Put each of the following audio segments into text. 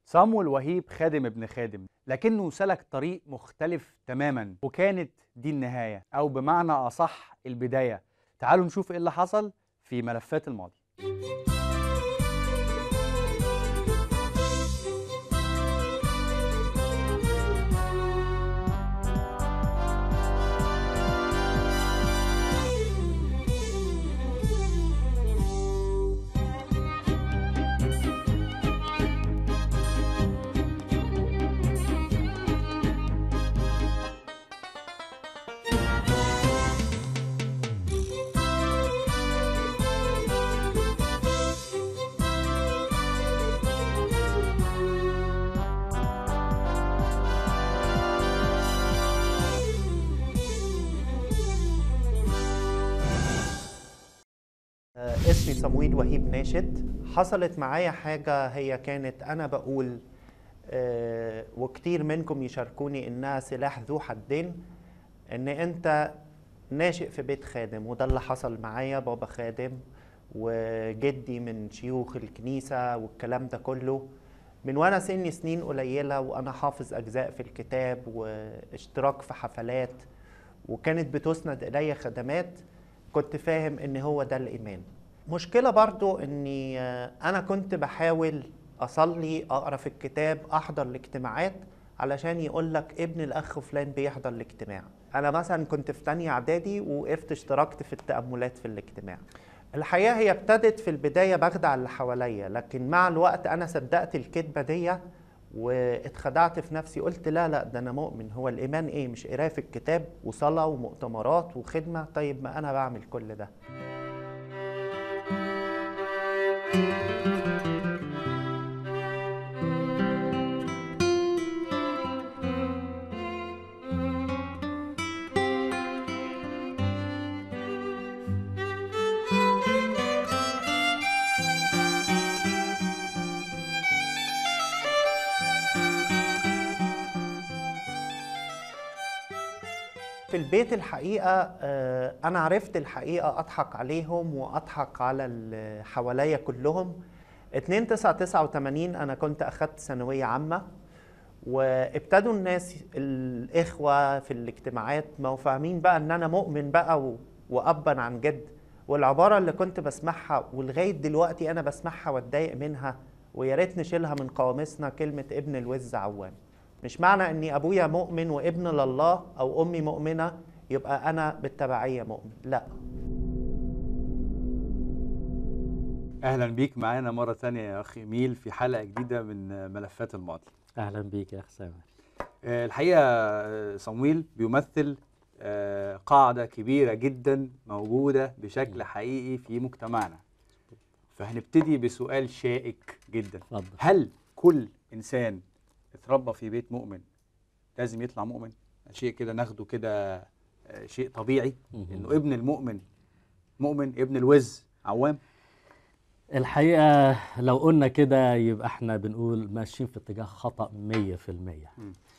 صامويل وهيب خادم ابن خادم، لكنه سلك طريق مختلف تماما، وكانت دي النهاية أو بمعنى أصح البداية. تعالوا نشوف إيه اللي حصل في ملفات الماضي. اسمي صمويل وهيب ناشد. حصلت معايا حاجة، هي كانت أنا بقول وكتير منكم يشاركوني إنها سلاح ذو حدين، إن أنت ناشئ في بيت خادم، وده اللي حصل معايا. بابا خادم وجدي من شيوخ الكنيسة والكلام ده كله من وأنا سني سنين قليلة، وأنا حافظ أجزاء في الكتاب واشتراك في حفلات، وكانت بتسند إلي خدمات. كنت فاهم إن هو ده الإيمان. مشكلة برضو إني أنا كنت بحاول أصلي، أقرأ في الكتاب، أحضر الاجتماعات، علشان يقولك ابن الأخ فلان بيحضر الاجتماع. أنا مثلا كنت في تانية إعدادي وقفت اشتركت في التأملات في الاجتماع. الحقيقة هي ابتدت في البداية بخدع اللي حواليا، لكن مع الوقت أنا صدقت الكذبة دي واتخدعت في نفسي. قلت لا ده أنا مؤمن. هو الإيمان إيه؟ مش قراءة في الكتاب وصلاة ومؤتمرات وخدمة؟ طيب ما أنا بعمل كل ده. في البيت الحقيقة أنا عرفت الحقيقة أضحك عليهم وأضحك على اللي حواليا كلهم. 2/9/89 أنا كنت أخدت ثانوية عامة، وابتدوا الناس الإخوة في الاجتماعات ما هو فاهمين بقى إن أنا مؤمن بقى وأبا عن جد. والعبارة اللي كنت بسمعها ولغاية دلوقتي أنا بسمعها واتضايق منها، ويا ريت نشيلها من قواميسنا، كلمة ابن الوز عوام. مش معنى اني ابويا مؤمن وابن لله او امي مؤمنة يبقى انا بالتبعية مؤمن، لا. أهلا بيك معانا مرة تانية يا أخي إيميل في حلقة جديدة من ملفات الماضي. أهلا بيك يا أخ سامر. الحقيقة صمويل بيمثل قاعدة كبيرة جدا موجودة بشكل حقيقي في مجتمعنا. فهنبتدي بسؤال شائك جدا. اتفضل. هل كل إنسان اتربى في بيت مؤمن لازم يطلع مؤمن؟ شيء كده ناخده كده شيء طبيعي انه ابن المؤمن مؤمن، ابن الوز عوام؟ الحقيقة لو قلنا كده يبقى احنا بنقول ماشيين في اتجاه خطأ 100%.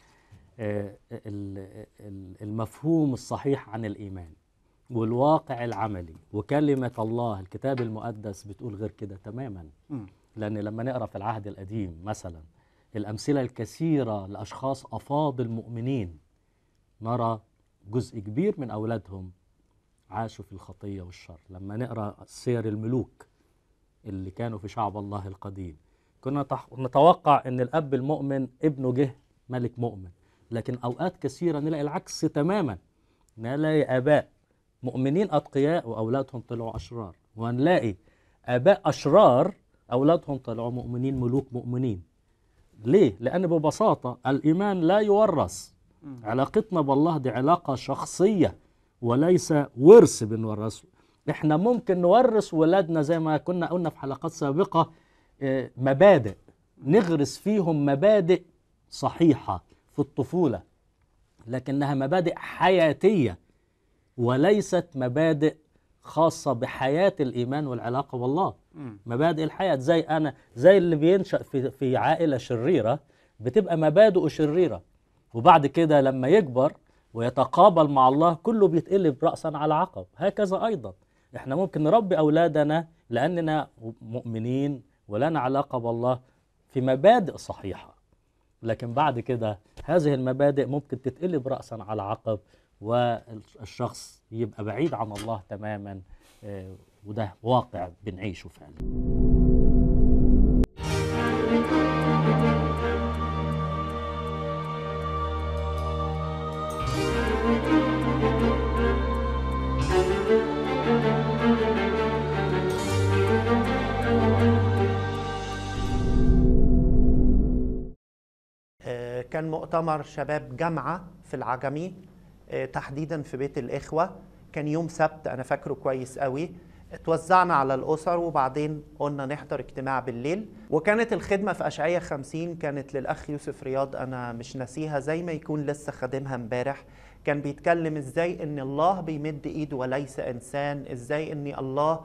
المفهوم الصحيح عن الإيمان والواقع العملي وكلمة الله الكتاب المقدس بتقول غير كده تماما. لأن لما نقرأ في العهد القديم مثلا الأمثلة الكثيرة لأشخاص أفاضل مؤمنين، نرى جزء كبير من أولادهم عاشوا في الخطية والشر. لما نقرأ سير الملوك اللي كانوا في شعب الله القديم كنا نتوقع أن الأب المؤمن ابنه جه ملك مؤمن، لكن أوقات كثيرة نلاقي العكس تماما. نلاقي آباء مؤمنين أتقياء وأولادهم طلعوا أشرار، ونلاقي آباء أشرار أولادهم طلعوا مؤمنين، ملوك مؤمنين. ليه؟ لأن ببساطة الإيمان لا يورث. علاقتنا بالله دي علاقة شخصية وليس ورث بنورثه. احنا ممكن نورث ولادنا زي ما كنا قلنا في حلقات سابقة مبادئ، نغرس فيهم مبادئ صحيحة في الطفولة، لكنها مبادئ حياتية وليست مبادئ خاصة بحياة الإيمان والعلاقة بالله. مبادئ الحياة زي اللي بينشأ في عائلة شريرة بتبقى مبادئه شريرة، وبعد كده لما يكبر ويتقابل مع الله كله بيتقلب رأسا على عقب. هكذا أيضا احنا ممكن نربي أولادنا لأننا مؤمنين ولنا علاقة بالله في مبادئ صحيحة، لكن بعد كده هذه المبادئ ممكن تتقلب رأسا على عقب والشخص يبقى بعيد عن الله تماما. وده واقع بنعيشه فعلا. كان مؤتمر شباب جامعة في العجمي، تحديدا في بيت الإخوة. كان يوم سبت، أنا فاكره كويس قوي. اتوزعنا على الأسر وبعدين قلنا نحضر اجتماع بالليل. وكانت الخدمة في أشعية 50 كانت للأخ يوسف رياض، أنا مش ناسيها زي ما يكون لسه خادمها امبارح. كان بيتكلم إزاي إن الله بيمد إيده وليس إنسان، إزاي إن الله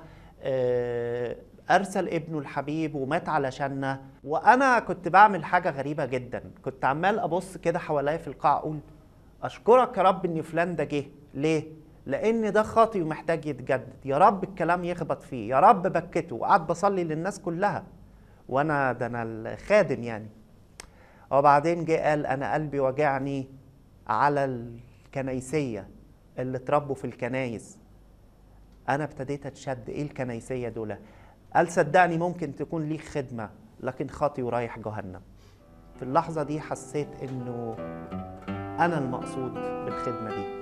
أرسل ابنه الحبيب ومات علشاننا. وأنا كنت بعمل حاجة غريبة جدا، كنت عمال أبص كده حواليا في القاعة أقول أشكرك يا رب إن فلان ده جه. ليه؟ لأن ده خاطي ومحتاج يتجدد. يا رب الكلام يخبط فيه، يا رب بكته. وقعد بصلي للناس كلها وأنا ده أنا الخادم يعني. وبعدين جه قال أنا قلبي وجعني على الكنيسية اللي اتربوا في الكنايس. أنا ابتديت أتشد، إيه الكنيسية دول؟ قال صدقني ممكن تكون ليك خدمة لكن خاطي ورايح جهنم. في اللحظة دي حسيت إنه أنا المقصود بالخدمة دي.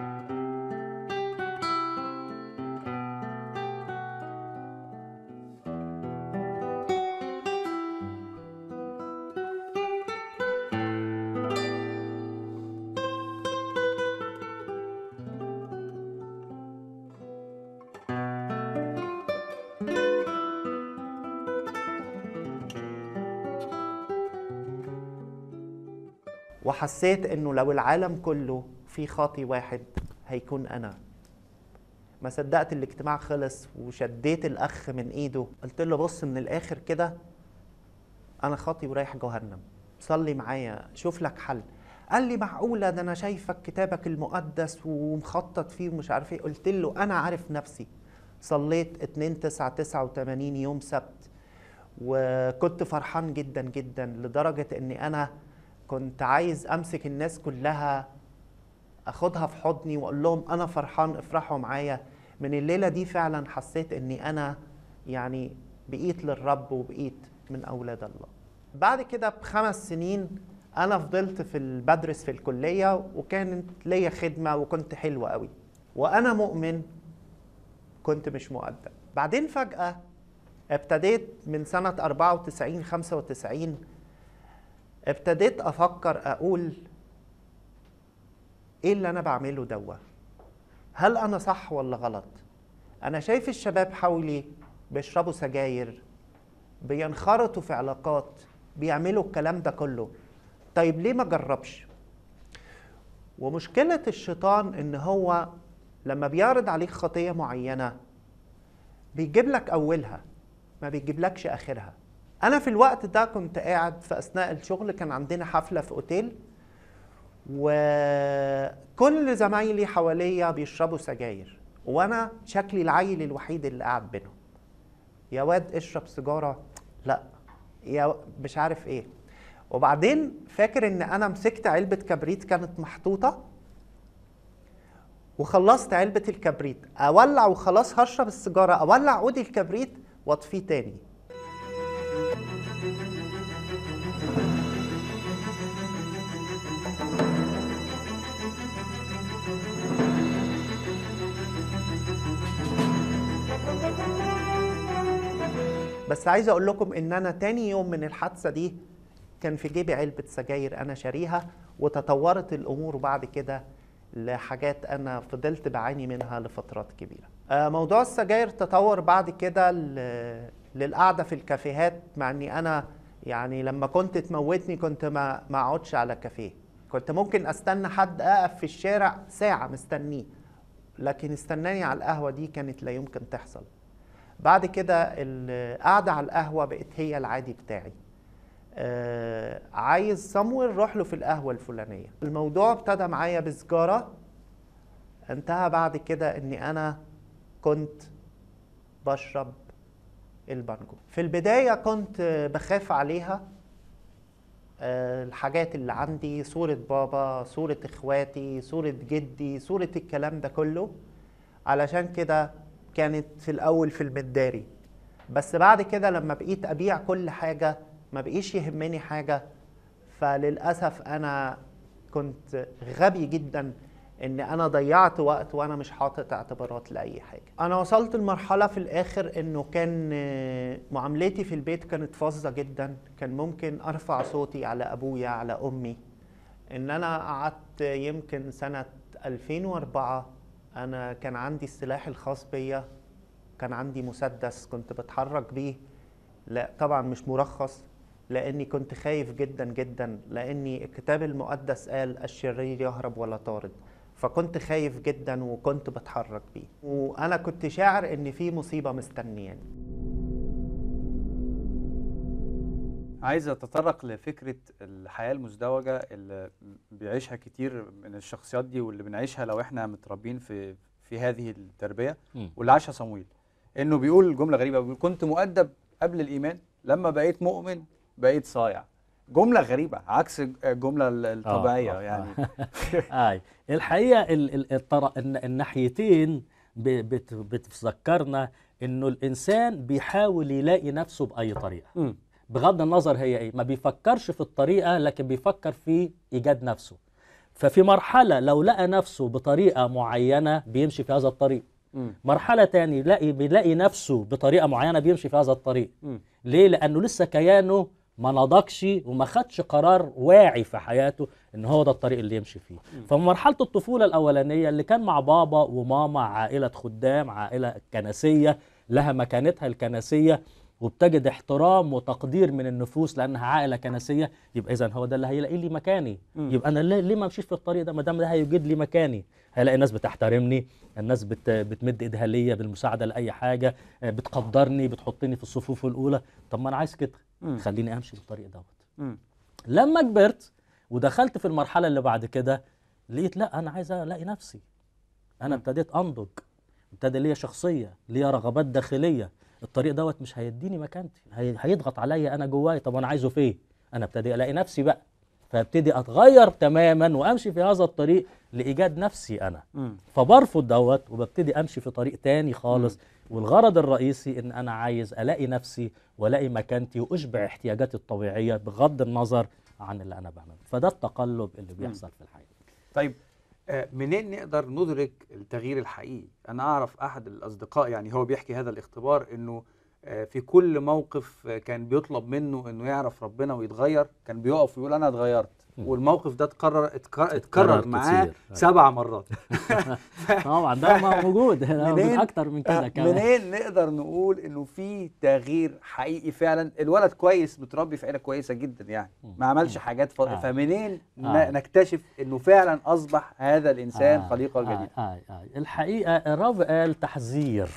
وحسيت انه لو العالم كله في خاطي واحد هيكون انا. ما صدقت الاجتماع خلص وشديت الاخ من ايده، قلت له بص من الاخر كده، انا خاطي ورايح جهنم، صلي معايا شوف لك حل. قال لي معقوله؟ ده انا شايفك كتابك المقدس ومخطط فيه ومش عارف ايه. قلت له انا عارف نفسي. صليت 2/9/89 يوم سبت، وكنت فرحان جدا جدا لدرجه اني انا كنت عايز امسك الناس كلها اخدها في حضني واقول لهم انا فرحان افرحوا معايا. من الليله دي فعلا حسيت اني انا يعني بقيت للرب وبقيت من اولاد الله. بعد كده ب5 سنين انا فضلت بدرس في الكليه، وكانت ليا خدمه وكنت حلوه قوي وانا مؤمن، كنت مش مؤدب. بعدين فجاه ابتديت من سنه 94 95 ابتديت افكر اقول ايه اللي انا بعمله دوا؟ هل انا صح ولا غلط؟ انا شايف الشباب حولي بيشربوا سجاير، بينخرطوا في علاقات، بيعملوا الكلام ده كله. طيب ليه ما جربش؟ ومشكلة الشيطان ان هو لما بيعرض عليك خطية معينة بيجيب لك اولها، ما بيجيبلكش اخرها. أنا في الوقت ده كنت قاعد في أثناء الشغل، كان عندنا حفلة في أوتيل، وكل زمايلي حواليا بيشربوا سجاير، وأنا شكلي العيل الوحيد اللي قاعد بينهم. يا واد اشرب سيجارة، لا، يا مش عارف إيه. وبعدين فاكر إن أنا مسكت علبة كبريت كانت محطوطة، وخلصت علبة الكبريت، أولع وخلاص هشرب السيجارة، أولع عود الكبريت وأطفيه تاني. بس عايز اقول لكم ان انا تاني يوم من الحادثه دي كان في جيبي علبه سجاير انا شاريها، وتطورت الامور بعد كده لحاجات انا فضلت بعاني منها لفترات كبيره. موضوع السجاير تطور بعد كده للقعده في الكافيهات، مع اني انا يعني لما كنت تموتني كنت ما اقعدش على كافيه، كنت ممكن استنى حد اقف في الشارع ساعه مستنيه، لكن استناني على القهوه دي كانت لا يمكن تحصل. بعد كده القعدة على القهوة بقت هي العادي بتاعي. عايز صمويل روح له في القهوة الفلانية. الموضوع ابتدى معايا بسجارة، انتهى بعد كده اني انا كنت بشرب البانجو. في البداية كنت بخاف عليها، الحاجات اللي عندي، صورة بابا، صورة اخواتي، صورة جدي، صورة الكلام ده كله، علشان كده كانت في الأول في المداري. بس بعد كده لما بقيت أبيع كل حاجة ما بقيش يهمني حاجة. فللأسف أنا كنت غبي جدا ان انا ضيعت وقت وانا مش حاطط اعتبارات لاي حاجه. انا وصلت لمرحله في الاخر انه كان معاملتي في البيت كانت فظه جدا، كان ممكن ارفع صوتي على ابويا على امي. ان انا قعدت يمكن سنه 2004 انا كان عندي السلاح الخاص بيا، كان عندي مسدس كنت بتحرك بيه، لا طبعا مش مرخص، لاني كنت خايف جدا جدا، لاني الكتاب المقدس قال الشرير يهرب ولا طارد، فكنت خايف جدا وكنت بتحرك بيه، وانا كنت شاعر ان في مصيبه مستنياني. عايز اتطرق لفكره الحياه المزدوجه اللي بيعيشها كتير من الشخصيات دي، واللي بنعيشها لو احنا متربين في هذه التربيه، واللي عاشها صمويل. انه بيقول جمله غريبه، بيقول كنت مؤدب قبل الايمان، لما بقيت مؤمن بقيت صايع. جمله غريبه عكس الجمله الطبيعيه يعني. الحقيقه الناحيتين بتفكرنا انه الانسان بيحاول يلاقي نفسه باي طريقه، بغض النظر هي ايه. ما بيفكرش في الطريقه لكن بيفكر في ايجاد نفسه. ففي مرحله لو لقى نفسه بطريقه معينه بيمشي في هذا الطريق، مرحله تاني بيلاقي نفسه بطريقه معينه بيمشي في هذا الطريق. ليه؟ لانه لسه كيانه ما نضجش وما خدش قرار واعي في حياته ان هو ده الطريق اللي يمشي فيه. فمرحله الطفوله الاولانيه اللي كان مع بابا وماما، عائله خدام، عائله كنسيه لها مكانتها الكنسيه، وبتجد احترام وتقدير من النفوس لانها عائله كنسيه، يبقى اذا هو ده اللي هيلاقي لي مكاني. يبقى انا ليه ما امشيش في الطريق ده؟ ما دام ده هيوجد لي مكاني، هلاقي الناس بتحترمني، الناس بتمد ايدها ليا بالمساعده لاي حاجه، بتقدرني، بتحطني في الصفوف الاولى. طب ما انا عايز كده، خليني امشي في الطريق دوت. لما كبرت ودخلت في المرحله اللي بعد كده لقيت لا، انا عايز الاقي نفسي. انا ابتديت انضج، ابتدى ليا شخصيه، ليا رغبات داخليه. الطريق دوت مش هيديني مكانتي، هيضغط عليا انا جواي. طب انا عايزه فين؟ انا ابتدي الاقي نفسي بقى، فابتدي اتغير تماما وامشي في هذا الطريق لايجاد نفسي انا. فبرفض دوت وببتدي امشي في طريق تاني خالص. والغرض الرئيسي ان انا عايز الاقي نفسي والاقي مكانتي واشبع احتياجاتي الطبيعيه بغض النظر عن اللي انا بعمله. فده التقلب اللي بيحصل في الحياه. طيب منين نقدر ندرك التغيير الحقيقي؟ أنا أعرف أحد الأصدقاء يعني هو بيحكي هذا الاختبار، إنه في كل موقف كان بيطلب منه إنه يعرف ربنا ويتغير كان بيقف ويقول أنا اتغيرت، والموقف ده اتكرر معاه 7 مرات. طبعا ده موجود من أكتر من كده كمان. منين نقدر نقول إنه في تغيير حقيقي فعلا؟ الولد كويس، متربي في عيلة كويسة جدا يعني، ما عملش حاجات فمنين نكتشف إنه فعلا أصبح هذا الإنسان خليقة جديدة؟ الحقيقة الرب قال تحذير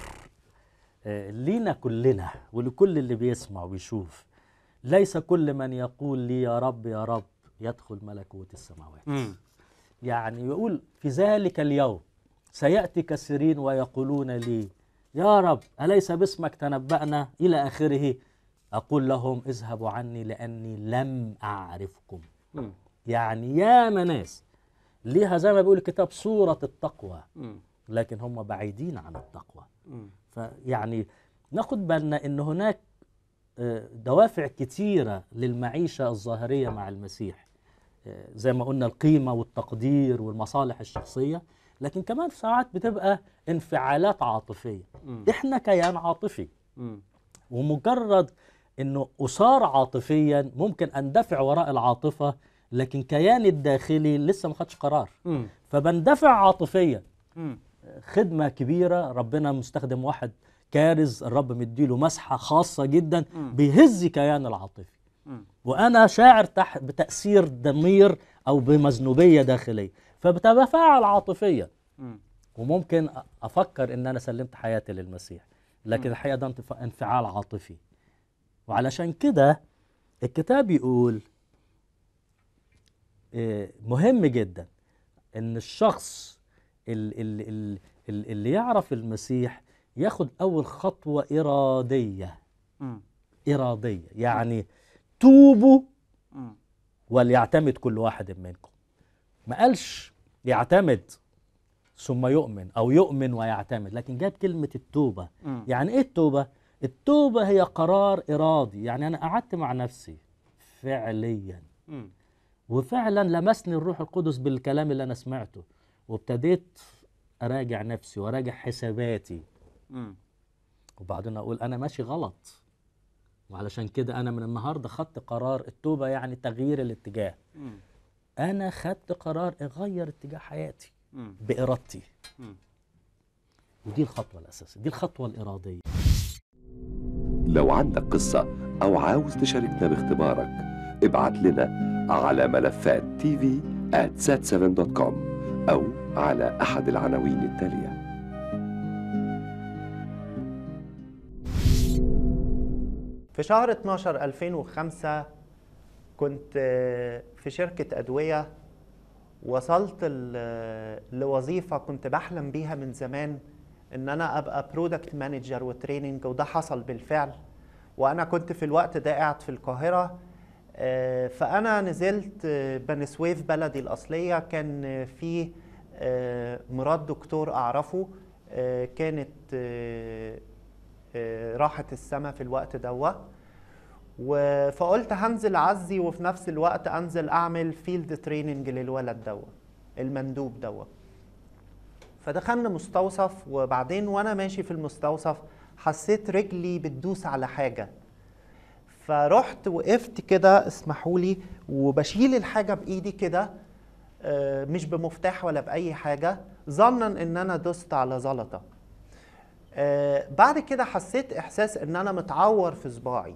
لينا كلنا ولكل اللي بيسمع ويشوف: ليس كل من يقول لي يا رب يا رب يدخل ملكوت السماوات. يعني يقول في ذلك اليوم سيأتي كثيرين ويقولون لي يا رب أليس باسمك تنبأنا إلى آخره، أقول لهم اذهبوا عني لأني لم أعرفكم. يعني يا ناس ليها زي ما بيقول الكتاب صورة التقوى، لكن هم بعيدين عن التقوى. فيعني ناخد بالنا ان هناك دوافع كتيرة للمعيشة الظاهرية مع المسيح، زي ما قلنا القيمة والتقدير والمصالح الشخصية، لكن كمان في ساعات بتبقى انفعالات عاطفية. احنا كيان عاطفي، ومجرد انه أثار عاطفيا ممكن اندفع وراء العاطفة، لكن كياني الداخلي لسه ما خدش قرار، فبندفع عاطفيا. خدمة كبيرة، ربنا مستخدم واحد كارز، الرب مديله مسحة خاصة جدا بيهز كيان العاطفي، وأنا شاعر تحت بتأثير ضمير أو بمذنوبية داخلية، فبتفاعل عاطفيا، وممكن أفكر إن أنا سلمت حياتي للمسيح، لكن الحقيقة ده انفعال عاطفي. وعلشان كده الكتاب يقول مهم جدا إن الشخص اللي يعرف المسيح ياخد أول خطوة إرادية مم. إرادية، يعني توبوا مم. وليعتمد كل واحد منكم. ما قالش يعتمد ثم يؤمن أو يؤمن ويعتمد، لكن جاب كلمة التوبة. مم. يعني إيه التوبة؟ التوبة هي قرار إرادي، يعني أنا قعدت مع نفسي فعليا مم. وفعلا لمسني الروح القدس بالكلام اللي أنا سمعته، وابتديت أراجع نفسي وأراجع حساباتي، مم. وبعدين أقول أنا ماشي غلط، وعلشان كده أنا من النهاردة خدت قرار. التوبة يعني تغيير الاتجاه. مم. أنا خدت قرار أغير اتجاه حياتي مم. بإرادتي، مم. ودي الخطوة الأساسية، دي الخطوة الإرادية. لو عندك قصة أو عاوز تشاركنا باختبارك، ابعت لنا على ملفات tv@sat7.com أو على أحد العناوين التالية. في شهر 12 2005 كنت في شركة أدوية، وصلت لوظيفة كنت بحلم بيها من زمان، ان انا ابقى برودكت مانجر وتريننج، وده حصل بالفعل. وانا كنت في الوقت ده قاعد في القاهرة. فانا نزلت بني سويف بلدي الاصلية. كان في مراد دكتور اعرفه، كانت راحت السما في الوقت ده، فقلت هنزل اعزي وفي نفس الوقت انزل اعمل فيلد تريننج للولد ده، المندوب ده. فدخلنا مستوصف، وبعدين وانا ماشي في المستوصف حسيت رجلي بتدوس على حاجة، فرحت وقفت كده، اسمحولي، وبشيل الحاجة بايدي كده، مش بمفتاح ولا بأي حاجة، ظنا ان انا دوست على زلطة. بعد كده حسيت احساس ان انا متعور في صباعي.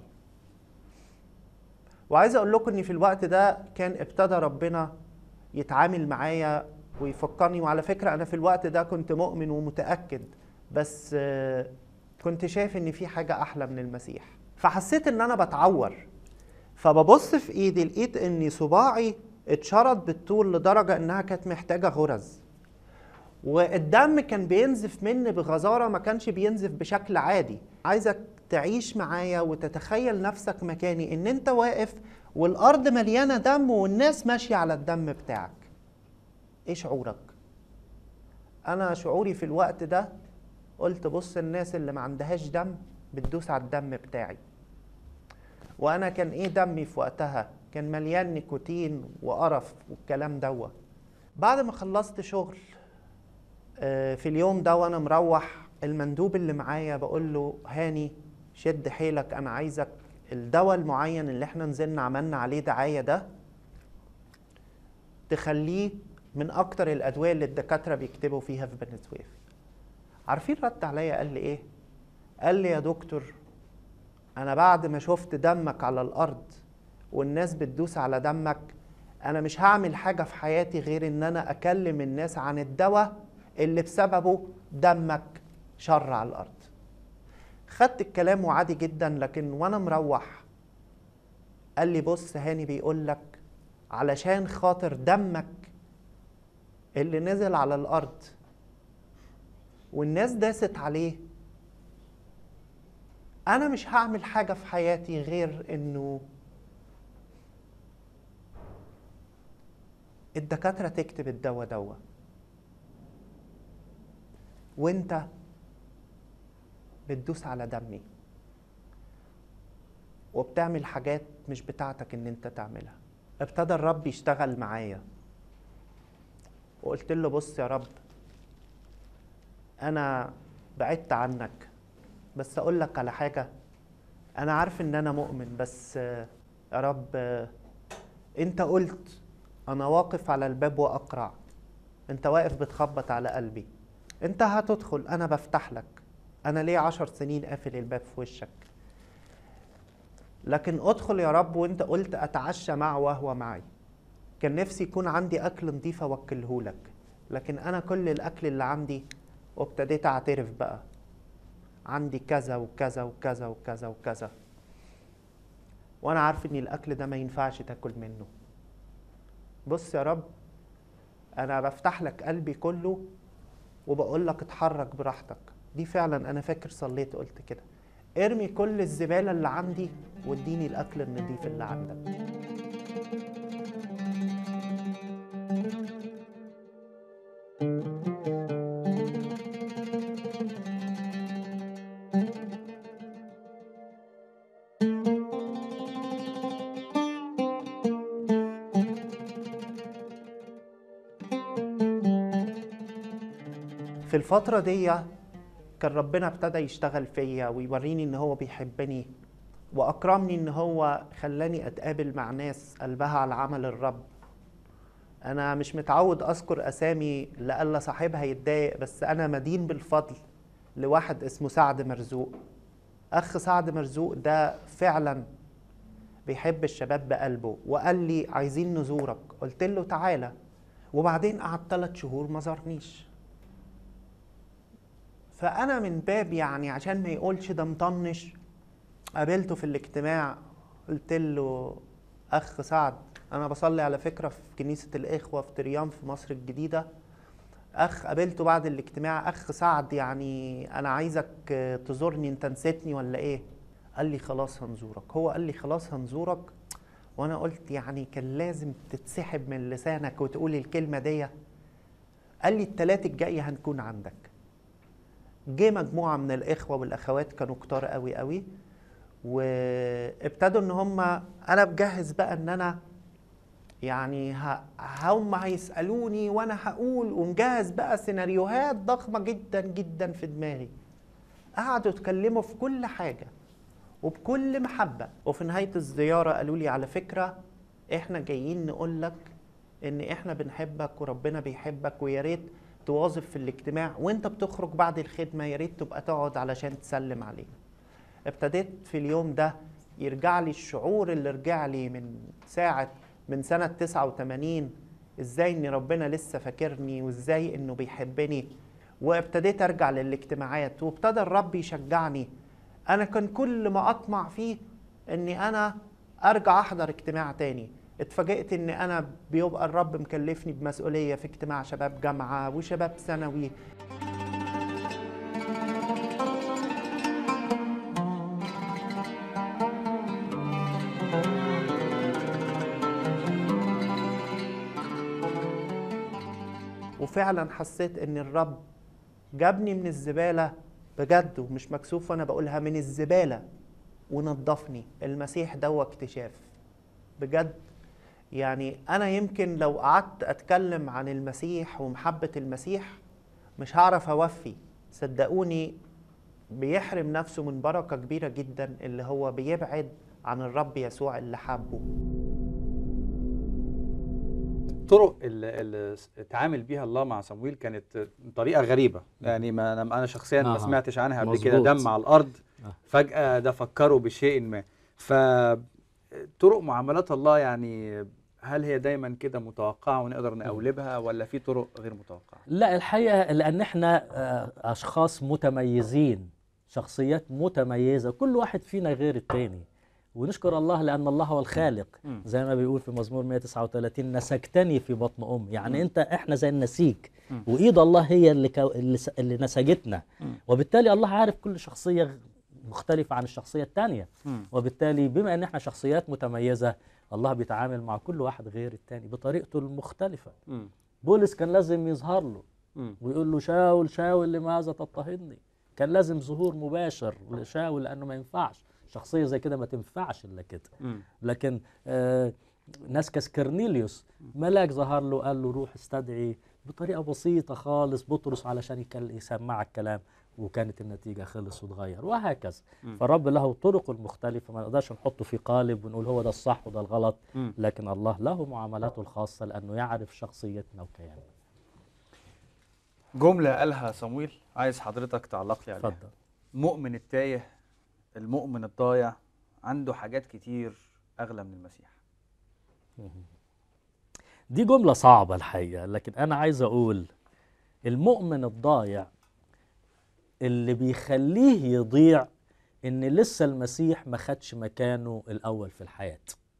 وعايز اقول لكم ان في الوقت ده كان ابتدى ربنا يتعامل معايا ويفكرني. وعلى فكرة انا في الوقت ده كنت مؤمن ومتأكد، بس كنت شايف ان في حاجة احلى من المسيح. فحسيت ان انا بتعور، فببص في ايدي لقيت ان صباعي اتشرط بالطول لدرجة انها كانت محتاجة غرز، والدم كان بينزف مني بغزارة، ما كانش بينزف بشكل عادي. عايزك تعيش معايا وتتخيل نفسك مكاني، ان انت واقف والارض مليانة دم والناس ماشية على الدم بتاعك. ايه شعورك؟ انا شعوري في الوقت ده قلت بص، الناس اللي ما عندهاش دم بتدوس على الدم بتاعي. وانا كان ايه دمي في وقتها؟ كان مليان نيكوتين وقرف والكلام دوت. بعد ما خلصت شغل في اليوم ده وانا مروح، المندوب اللي معايا بقول له هاني شد حيلك، انا عايزك الدواء المعين اللي احنا نزلنا عملنا عليه دعاية ده تخليه من اكتر الادوية اللي الدكاترة بيكتبوا فيها في بني سويف. عارفين رد عليا قال لي ايه؟ قال لي يا دكتور، انا بعد ما شفت دمك على الارض والناس بتدوس على دمك، انا مش هعمل حاجة في حياتي غير ان انا اكلم الناس عن الدواء اللي بسببه دمك شر على الارض. خدت الكلام وعادي جدا، لكن وانا مروح قال لي بص هاني بيقول لك علشان خاطر دمك اللي نزل على الارض والناس داست عليه، انا مش هعمل حاجة في حياتي غير انه الدكاترة تكتب الدواء دوا، وانت بتدوس على دمي وبتعمل حاجات مش بتاعتك ان انت تعملها. ابتدى الرب يشتغل معايا، وقلت له بص يا رب، انا بعدت عنك، بس اقول لك على حاجة. انا عارف ان انا مؤمن، بس يا رب انت قلت انا واقف على الباب واقرع. انت واقف بتخبط على قلبي، انت هتدخل، انا بفتح لك. انا ليه 10 سنين قافل الباب في وشك؟ لكن ادخل يا رب، وانت قلت اتعشى معه وهو معي. كان نفسي يكون عندي اكل نضيف اوكله لك، لكن انا كل الاكل اللي عندي، وابتديت اعترف بقى، عندي كذا وكذا وكذا وكذا وكذا، وانا عارف ان الاكل ده ما ينفعش تاكل منه. بص يا رب، انا بفتح لك قلبي كله وبقول لك اتحرك براحتك. دي فعلا انا فاكر صليت قلت كده، ارمي كل الزبالة اللي عندي واديني الأكل النظيف اللي عندك. في الفترة دي كان ربنا ابتدى يشتغل فيا ويوريني ان هو بيحبني، واكرمني ان هو خلاني اتقابل مع ناس قلبها على عمل الرب. انا مش متعود اذكر اسامي لألا صاحبها يتضايق، بس انا مدين بالفضل لواحد اسمه سعد مرزوق. اخ سعد مرزوق ده فعلا بيحب الشباب بقلبه، وقال لي عايزين نزورك. قلت له تعالى، وبعدين قعد 3 شهور ما زارنيش. فأنا من باب يعني عشان ما يقولش ده مطنش، قابلته في الاجتماع قلت له أخ سعد، أنا بصلي على فكرة في كنيسة الإخوة في تريان في مصر الجديدة. قابلته بعد الاجتماع، أخ سعد يعني أنا عايزك تزورني، أنت نسيتني ولا إيه؟ قال لي خلاص هنزورك. هو قال لي خلاص هنزورك، وأنا قلت يعني كان لازم تتسحب من لسانك وتقولي الكلمة دي. قال لي التلات الجاية هنكون عندك. جه مجموعة من الإخوة والأخوات كانوا كتار قوي قوي، وابتدوا إن أنا بجهز بقى إن أنا يعني هم هيسألوني وأنا هقول، ومجهز بقى سيناريوهات ضخمة جدا جدا في دماغي. قعدوا يتكلموا في كل حاجة وبكل محبة، وفي نهاية الزيارة قالوا لي على فكرة إحنا جايين نقول لك إن إحنا بنحبك وربنا بيحبك، ويا ريت تواظب في الاجتماع، وانت بتخرج بعد الخدمة يا ريت تبقى تقعد علشان تسلم علينا. ابتديت في اليوم ده يرجع لي الشعور اللي رجع لي من سنة 89، ازاي ان ربنا لسه فاكرني وازاي انه بيحبني. وابتديت ارجع للاجتماعات، وابتدى الرب يشجعني. انا كان كل ما اطمع فيه اني انا ارجع احضر اجتماع تاني. اتفاجئت ان انا بيبقى الرب مكلفني بمسؤولية في اجتماع شباب جامعة وشباب ثانوي. وفعلا حسيت ان الرب جابني من الزبالة بجد، ومش مكسوف وانا بقولها، من الزبالة ونظفني. المسيح ده اكتشاف بجد. يعني أنا يمكن لو قعدت أتكلم عن المسيح ومحبة المسيح مش هعرف أوفي. صدقوني بيحرم نفسه من بركة كبيرة جدا اللي هو بيبعد عن الرب يسوع اللي حبه. الطرق اللي اتعامل بيها الله مع صمويل كانت طريقة غريبة. يعني أنا شخصيا ما سمعتش عنها قبل كده. دم على الأرض فجأة ده فكروا بشيء ما. فطرق معاملات الله يعني هل هي دايما كده متوقعة ونقدر نقولبها، ولا في طرق غير متوقعة؟ لا الحقيقة لأن احنا أشخاص متميزين، شخصيات متميزة، كل واحد فينا غير التاني. ونشكر الله لأن الله هو الخالق، زي ما بيقول في مزمور 139 نسجتني في بطن أم. يعني احنا زي النسيج، وإيد الله هي اللي نسجتنا. وبالتالي الله عارف كل شخصية مختلفة عن الشخصية التانية. وبالتالي بما أن احنا شخصيات متميزة، الله بيتعامل مع كل واحد غير التاني بطريقته المختلفة. بولس كان لازم يظهر له ويقول له شاول شاول لماذا تضطهدني. كان لازم ظهور مباشر لشاول لأنه ما ينفعش شخصية زي كده، ما تنفعش إلا كده. لكن ناس كاسكرنيليوس ملاك ظهر له قال له روح استدعي بطريقة بسيطة خالص بطرس علشان يسمعك كلام، وكانت النتيجة خلص وتغير، وهكذا. فالرب له طرق المختلفة، ما نقدرش نحطه في قالب ونقول هو ده الصح وده الغلط. لكن الله له معاملاته الخاصة لأنه يعرف شخصيتنا وكياننا. جملة قالها صمويل عايز حضرتك تعلق لي عليها. اتفضل. مؤمن التايه، المؤمن الضايع عنده حاجات كتير أغلى من المسيح. دي جملة صعبة الحقيقة، لكن أنا عايز أقول المؤمن الضايع اللي بيخليه يضيع إن لسه المسيح ما خدش مكانه الأول في الحياة.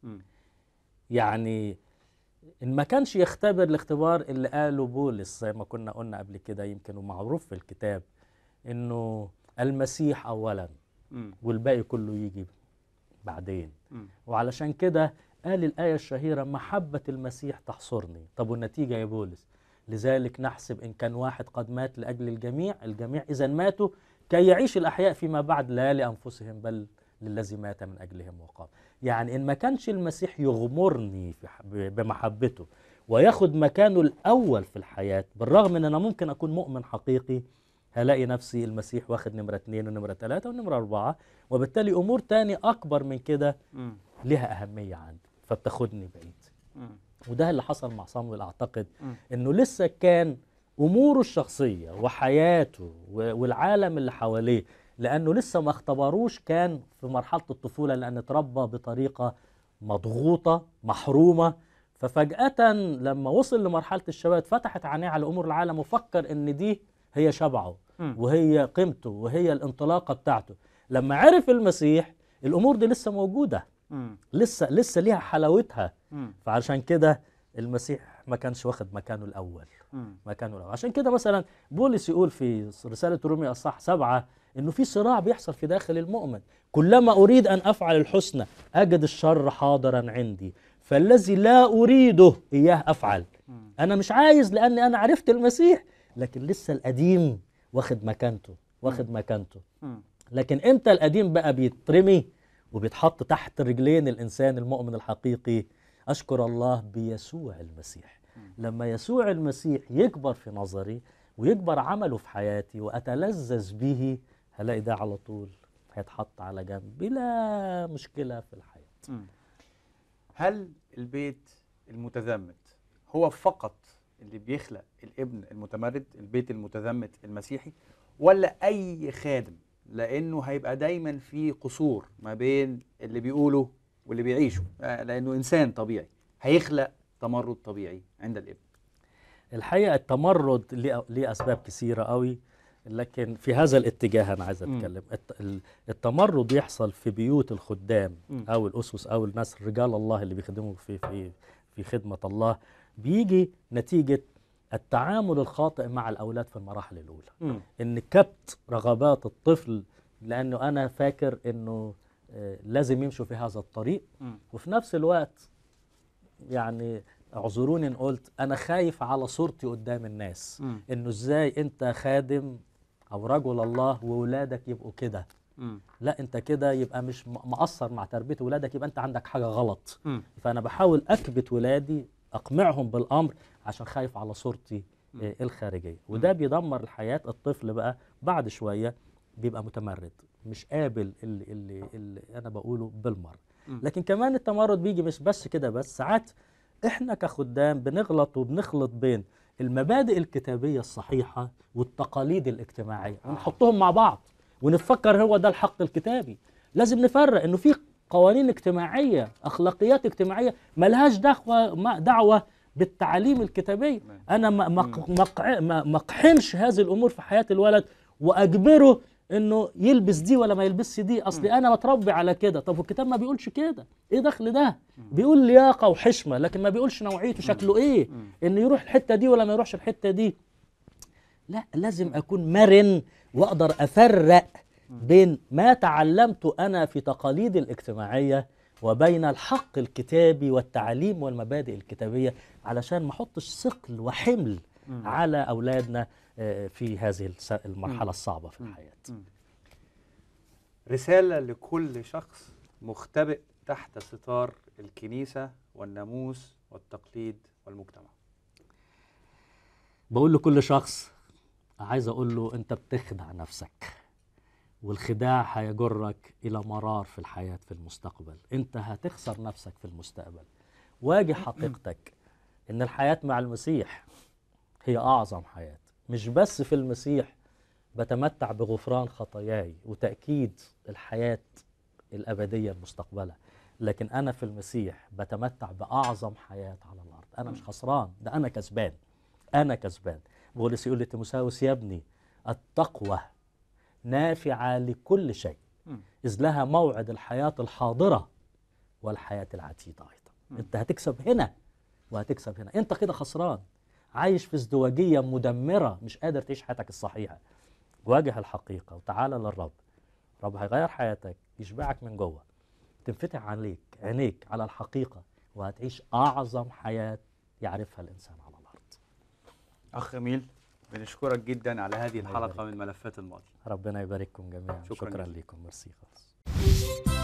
يعني إن ما كانش يختبر الاختبار اللي قاله بولس زي ما كنا قلنا قبل كده، يمكن ومعروف في الكتاب، إنه المسيح أولا والباقي كله يجي بعدين. مم. وعلشان كده قال الآية الشهيرة محبة المسيح تحصرني. طب والنتيجة يا بولس؟ لذلك نحسب إن كان واحد قد مات لأجل الجميع إذا ماتوا كي يعيش الأحياء فيما بعد لا لأنفسهم بل للذي مات من أجلهم وقام. يعني إن ما كانش المسيح يغمرني بمحبته وياخد مكانه الأول في الحياة، بالرغم إن أنا ممكن أكون مؤمن حقيقي، هلاقي نفسي المسيح واخد نمرة 2 ونمرة 3 ونمرة 4، وبالتالي أمور تاني أكبر من كده لها أهمية عندي فبتاخدني بعيد. وده اللي حصل مع صمويل. أعتقد إنه لسه كان أموره الشخصية وحياته والعالم اللي حواليه، لأنه لسه ما اختبروش، كان في مرحلة الطفولة لأن اتربى بطريقة مضغوطة محرومة. ففجأة لما وصل لمرحلة الشباب فتحت عينيه على أمور العالم وفكر إن دي هي شبعه وهي قيمته وهي الانطلاقة بتاعته. لما عرف المسيح الأمور دي لسه موجودة، لسه ليها حلاوتها. فعشان كده المسيح ما كانش واخد مكانه الأول. عشان كده مثلا بولس يقول في رسالة رومية الصح 7 إنه في صراع بيحصل في داخل المؤمن، كلما أريد أن أفعل الحسنى أجد الشر حاضرا عندي، فالذي لا أريده إياه أفعل. أنا مش عايز لأني أنا عرفت المسيح، لكن لسه القديم واخد مكانته. لكن إمتى القديم بقى بيترمي وبيتحط تحت رجلين الإنسان المؤمن الحقيقي؟ أشكر الله بيسوع المسيح. لما يسوع المسيح يكبر في نظري ويكبر عمله في حياتي وأتلذذ به، هلاقي ده على طول هيتحط على جنب بلا مشكلة في الحياة. هل البيت المتزمت هو فقط اللي بيخلق الابن المتمرد، البيت المتزمت المسيحي، ولا أي خادم؟ لأنه هيبقى دايما في قصور ما بين اللي بيقوله واللي بيعيشه، لأنه إنسان طبيعي هيخلق تمرد طبيعي عند الابن. الحقيقة التمرد ليه أسباب كثيرة قوي، لكن في هذا الاتجاه أنا عايز أتكلم. التمرد يحصل في بيوت الخدام أو الأسس أو الناس رجال الله اللي بيخدموا في خدمة الله، بيجي نتيجة التعامل الخاطئ مع الأولاد في المراحل الأولى. إن كبت رغبات الطفل، لأنه أنا فاكر إنه لازم يمشوا في هذا الطريق، وفي نفس الوقت يعني اعذروني إن قلت أنا خايف على صورتي قدام الناس، إنه إزاي أنت خادم أو رجل الله وولادك يبقوا كده. لا، أنت كده يبقى مش مقصر مع تربية ولادك، يبقى أنت عندك حاجة غلط. فأنا بحاول أكبت ولادي، أقمعهم بالأمر عشان خايف على صورتي الخارجية، وده بيدمر الحياة. الطفل بقى بعد شوية بيبقى متمرد، مش قابل اللي أنا بقوله بالمرة. لكن كمان التمرد بيجي مش بس كده، بس ساعات إحنا كخدام بنغلط وبنخلط بين المبادئ الكتابية الصحيحة والتقاليد الاجتماعية ونحطهم مع بعض ونفكر هو ده الحق الكتابي. لازم نفرق إنه في قوانين اجتماعية، أخلاقيات اجتماعية ملهاش دعوة بالتعاليم الكتابية. أنا ما اقحمش هذه الأمور في حياة الولد وأجبره إنه يلبس دي ولا ما يلبسش دي، أصلي أنا متربي على كده. طب والكتاب ما بيقولش كده، إيه دخل ده؟ بيقول لياقة وحشمة، لكن ما بيقولش نوعيته شكله إيه، إنه يروح الحتة دي ولا ما يروحش الحتة دي. لا، لازم أكون مرن وأقدر أفرق بين ما تعلمت أنا في تقاليد الاجتماعية وبين الحق الكتابي والتعليم والمبادئ الكتابية، علشان ما احطش ثقل وحمل على أولادنا في هذه المرحلة الصعبة في الحياة. رسالة لكل شخص مختبئ تحت ستار الكنيسة والناموس والتقليد والمجتمع. بقول لكل شخص، عايز أقول له أنت بتخدع نفسك، والخداع هيجرك إلى مرار في الحياة في المستقبل. أنت هتخسر نفسك في المستقبل. واجه حقيقتك إن الحياة مع المسيح هي أعظم حياة. مش بس في المسيح بتمتع بغفران خطاياي وتأكيد الحياة الأبدية المستقبلة، لكن أنا في المسيح بتمتع بأعظم حياة على الأرض. أنا مش خسران، ده أنا كسبان. أنا كسبان. بولس يقول لتيموثاوس يا ابني التقوى نافعة لكل شيء، إذ لها موعد الحياة الحاضرة والحياة العتيدة أيضا. أنت هتكسب هنا وهتكسب هنا. أنت كده خسران، عايش في ازدواجية مدمرة، مش قادر تعيش حياتك الصحيحة. واجه الحقيقة وتعالى للرب رب هيغير حياتك، يشبعك من جوه، تنفتح عليك عينيك على الحقيقة، وهتعيش أعظم حياة يعرفها الإنسان على الأرض. أخ أميل، بنشكرك جدا على هذه الله الحلقة يبارك. من ملفات الماضي. ربنا يبارككم جميعا. شكراً شكرا جزيلاً. لكم، ميرسي خالص.